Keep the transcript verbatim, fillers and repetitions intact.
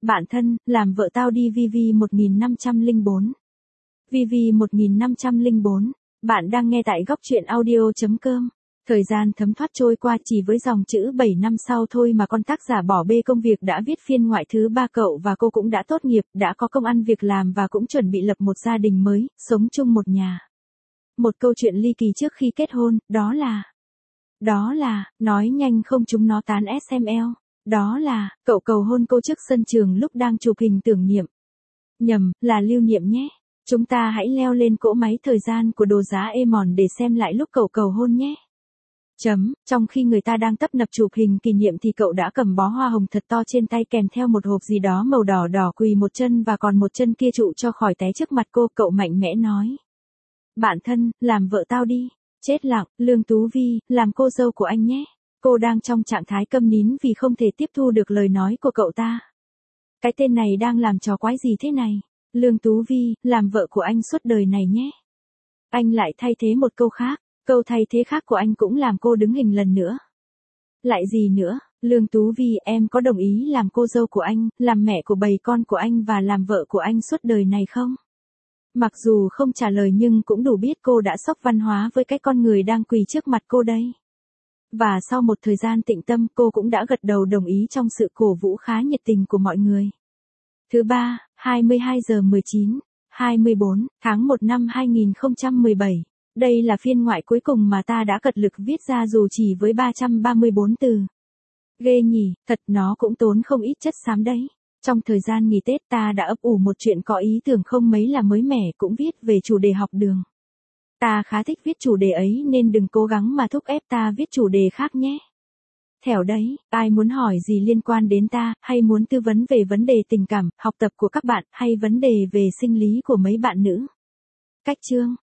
Bạn thân, làm vợ tao đi vê vê một nghìn năm trăm lẻ bốn. vê vê một nghìn năm trăm lẻ bốn. Bạn đang nghe tại góc truyện audio chấm com. Thời gian thấm thoát trôi qua chỉ với dòng chữ bảy năm sau thôi mà con tác giả bỏ bê công việc đã viết phiên ngoại thứ ba. Cậu và cô cũng đã tốt nghiệp, đã có công ăn việc làm và cũng chuẩn bị lập một gia đình mới, sống chung một nhà. Một câu chuyện ly kỳ trước khi kết hôn, đó là... Đó là, nói nhanh không chúng nó tán ét em lờ. Đó là, cậu cầu hôn cô trước sân trường lúc đang chụp hình tưởng niệm. Nhầm, là lưu niệm nhé. Chúng ta hãy leo lên cỗ máy thời gian của đồ giá Emon để xem lại lúc cậu cầu hôn nhé. Chấm, trong khi người ta đang tấp nập chụp hình kỷ niệm thì cậu đã cầm bó hoa hồng thật to trên tay kèm theo một hộp gì đó màu đỏ đỏ, quỳ một chân và còn một chân kia trụ cho khỏi té trước mặt cô. Cậu mạnh mẽ nói: Bạn thân, làm vợ tao đi. Chết lặng, Lương Tú Vi, làm cô dâu của anh nhé. Cô đang trong trạng thái câm nín vì không thể tiếp thu được lời nói của cậu ta. Cái tên này đang làm trò quái gì thế này? Lương Tú Vi, làm vợ của anh suốt đời này nhé. Anh lại thay thế một câu khác. Câu thay thế khác của anh cũng làm cô đứng hình lần nữa. Lại gì nữa? Lương Tú Vi, em có đồng ý làm cô dâu của anh, làm mẹ của bầy con của anh và làm vợ của anh suốt đời này không? Mặc dù không trả lời nhưng cũng đủ biết cô đã sốc văn hóa với cái con người đang quỳ trước mặt cô đây. Và sau một thời gian tĩnh tâm, cô cũng đã gật đầu đồng ý trong sự cổ vũ khá nhiệt tình của mọi người. Thứ ba, hai mươi hai giờ mười chín, hai mươi bốn, tháng một năm hai nghìn không trăm mười bảy. Đây là phiên ngoại cuối cùng mà ta đã cật lực viết ra dù chỉ với ba trăm ba mươi bốn từ. Ghê nhỉ, thật nó cũng tốn không ít chất xám đấy. Trong thời gian nghỉ Tết ta đã ấp ủ một chuyện có ý tưởng không mấy là mới mẻ, cũng viết về chủ đề học đường. Ta khá thích viết chủ đề ấy nên đừng cố gắng mà thúc ép ta viết chủ đề khác nhé. Thẻo đấy, ai muốn hỏi gì liên quan đến ta, hay muốn tư vấn về vấn đề tình cảm, học tập của các bạn, hay vấn đề về sinh lý của mấy bạn nữ? Cách chương